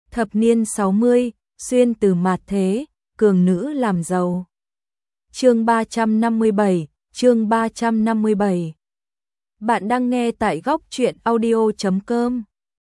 Thập niên 60, xuyên từ mạt thế, cường nữ làm giàu. Chương 357, chương 357. Bạn đang nghe tại góc truyện audio.com.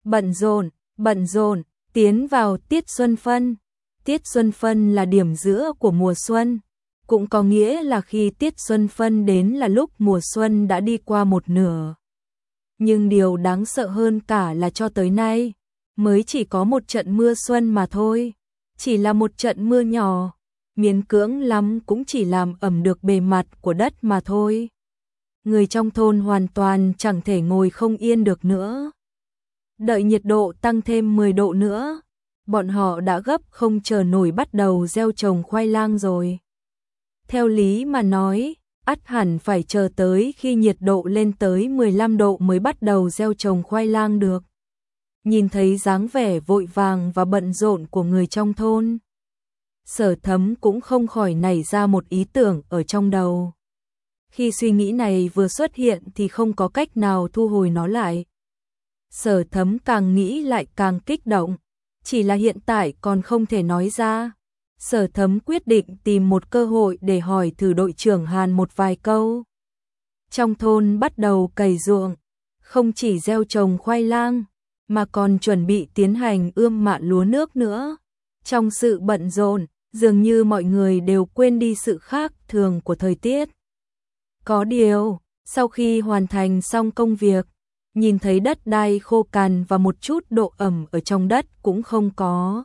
Bận rộn, tiến vào tiết xuân phân. Tiết xuân phân là điểm giữa của mùa xuân, cũng có nghĩa là khi tiết xuân phân đến là lúc mùa xuân đã đi qua một nửa. Nhưng điều đáng sợ hơn cả là cho tới nay, mới chỉ có một trận mưa xuân mà thôi. Chỉ là một trận mưa nhỏ, miễn cưỡng lắm cũng chỉ làm ẩm được bề mặt của đất mà thôi. Người trong thôn hoàn toàn chẳng thể ngồi không yên được nữa. Đợi nhiệt độ tăng thêm 10 độ nữa, bọn họ đã gấp không chờ nổi bắt đầu gieo trồng khoai lang rồi. Theo lý mà nói, ắt hẳn phải chờ tới khi nhiệt độ lên tới 15 độ mới bắt đầu gieo trồng khoai lang được. Nhìn thấy dáng vẻ vội vàng và bận rộn của người trong thôn, Sở Thấm cũng không khỏi nảy ra một ý tưởng ở trong đầu. Khi suy nghĩ này vừa xuất hiện thì không có cách nào thu hồi nó lại. Sở Thấm càng nghĩ lại càng kích động, chỉ là hiện tại còn không thể nói ra. Sở Thấm quyết định tìm một cơ hội để hỏi thử đội trưởng Hàn một vài câu. Trong thôn bắt đầu cày ruộng, không chỉ gieo trồng khoai lang, mà còn chuẩn bị tiến hành ươm mạ lúa nước nữa. Trong sự bận rộn, dường như mọi người đều quên đi sự khác thường của thời tiết. Có điều, sau khi hoàn thành xong công việc, nhìn thấy đất đai khô cằn và một chút độ ẩm ở trong đất cũng không có,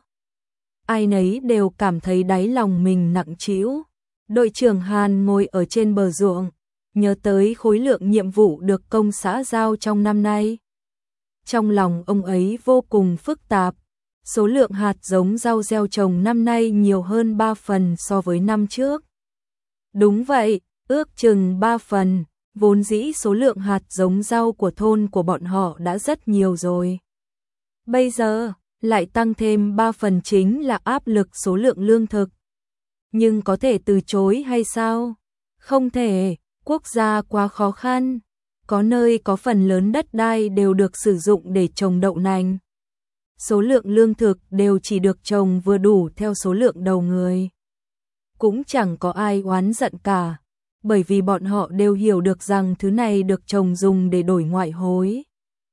ai nấy đều cảm thấy đáy lòng mình nặng trĩu. Đội trưởng Hàn ngồi ở trên bờ ruộng, nhớ tới khối lượng nhiệm vụ được công xã giao trong năm nay. Trong lòng ông ấy vô cùng phức tạp, số lượng hạt giống rau gieo trồng năm nay nhiều hơn 3 phần so với năm trước. Đúng vậy, ước chừng 3 phần, vốn dĩ số lượng hạt giống rau của thôn của bọn họ đã rất nhiều rồi. Bây giờ, lại tăng thêm 3 phần chính là áp lực số lượng lương thực. Nhưng có thể từ chối hay sao? Không thể, quốc gia quá khó khăn. Có nơi có phần lớn đất đai đều được sử dụng để trồng đậu nành. Số lượng lương thực đều chỉ được trồng vừa đủ theo số lượng đầu người. Cũng chẳng có ai oán giận cả, bởi vì bọn họ đều hiểu được rằng thứ này được trồng dùng để đổi ngoại hối.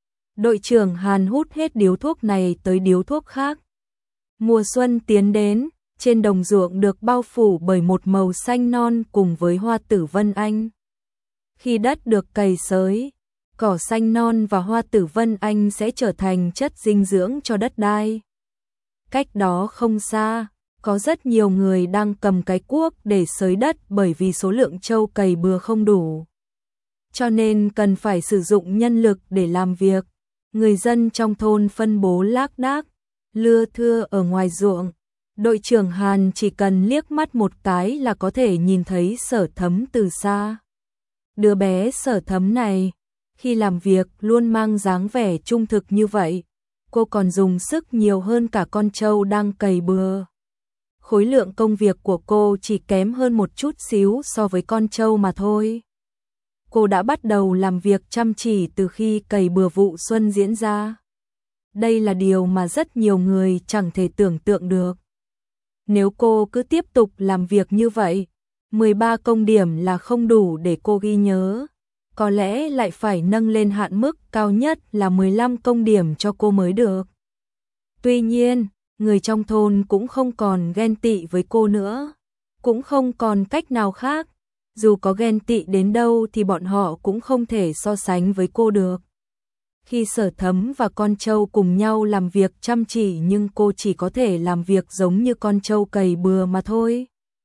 Đội trưởng Hàn hút hết điếu thuốc này tới điếu thuốc khác. Mùa xuân tiến đến, trên đồng ruộng được bao phủ bởi một màu xanh non cùng với hoa tử vân anh. Khi đất được cày xới, cỏ xanh non và hoa tử vân anh sẽ trở thành chất dinh dưỡng cho đất đai. Cách đó không xa, có rất nhiều người đang cầm cái cuốc để xới đất bởi vì số lượng trâu cày bừa không đủ. Cho nên cần phải sử dụng nhân lực để làm việc. Người dân trong thôn phân bố lác đác, lưa thưa ở ngoài ruộng. Đội trưởng Hàn chỉ cần liếc mắt một cái là có thể nhìn thấy Sở Thấm từ xa. Đứa bé Sở Thấm này, khi làm việc luôn mang dáng vẻ trung thực như vậy, cô còn dùng sức nhiều hơn cả con trâu đang cày bừa. Khối lượng công việc của cô chỉ kém hơn một chút xíu so với con trâu mà thôi. Cô đã bắt đầu làm việc chăm chỉ từ khi cày bừa vụ xuân diễn ra. Đây là điều mà rất nhiều người chẳng thể tưởng tượng được. Nếu cô cứ tiếp tục làm việc như vậy, 13 công điểm là không đủ để cô ghi nhớ. Có lẽ lại phải nâng lên hạn mức cao nhất là 15 công điểm cho cô mới được. Tuy nhiên, người trong thôn cũng không còn ghen tị với cô nữa. Cũng không còn cách nào khác. Dù có ghen tị đến đâu thì bọn họ cũng không thể so sánh với cô được. Khi Sở Thấm và con trâu cùng nhau làm việc chăm chỉ nhưng cô chỉ có thể làm việc giống như con trâu cày bừa mà thôi.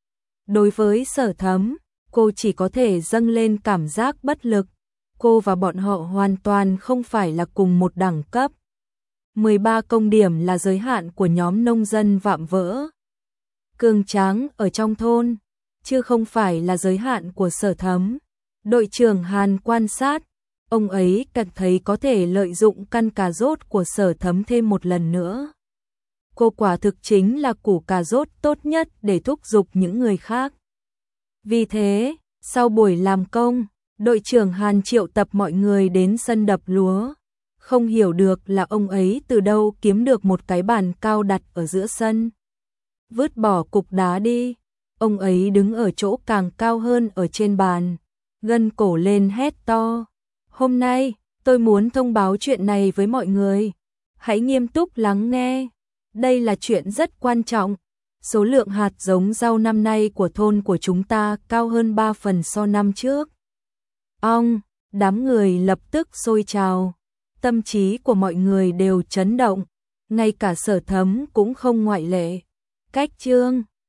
Đối với Sở Thấm, cô chỉ có thể dâng lên cảm giác bất lực. Cô và bọn họ hoàn toàn không phải là cùng một đẳng cấp. 13 công điểm là giới hạn của nhóm nông dân vạm vỡ cường tráng ở trong thôn, chứ không phải là giới hạn của Sở Thấm. Đội trưởng Hàn quan sát, ông ấy cảm thấy có thể lợi dụng căn cà rốt của Sở Thấm thêm một lần nữa. Cô quả thực chính là củ cà rốt tốt nhất để thúc giục những người khác. Vì thế, sau buổi làm công, đội trưởng Hàn triệu tập mọi người đến sân đập lúa. Không hiểu được là ông ấy từ đâu kiếm được một cái bàn cao đặt ở giữa sân. Vứt bỏ cục đá đi. Ông ấy đứng ở chỗ càng cao hơn ở trên bàn, gân cổ lên hét to. Hôm nay, tôi muốn thông báo chuyện này với mọi người. Hãy nghiêm túc lắng nghe. Đây là chuyện rất quan trọng. Số lượng hạt giống rau năm nay của thôn của chúng ta cao hơn 3 phần so năm trước. Đám người lập tức sôi trào. Tâm trí của mọi người đều chấn động. Ngay cả Sở Thấm cũng không ngoại lệ. Cách chương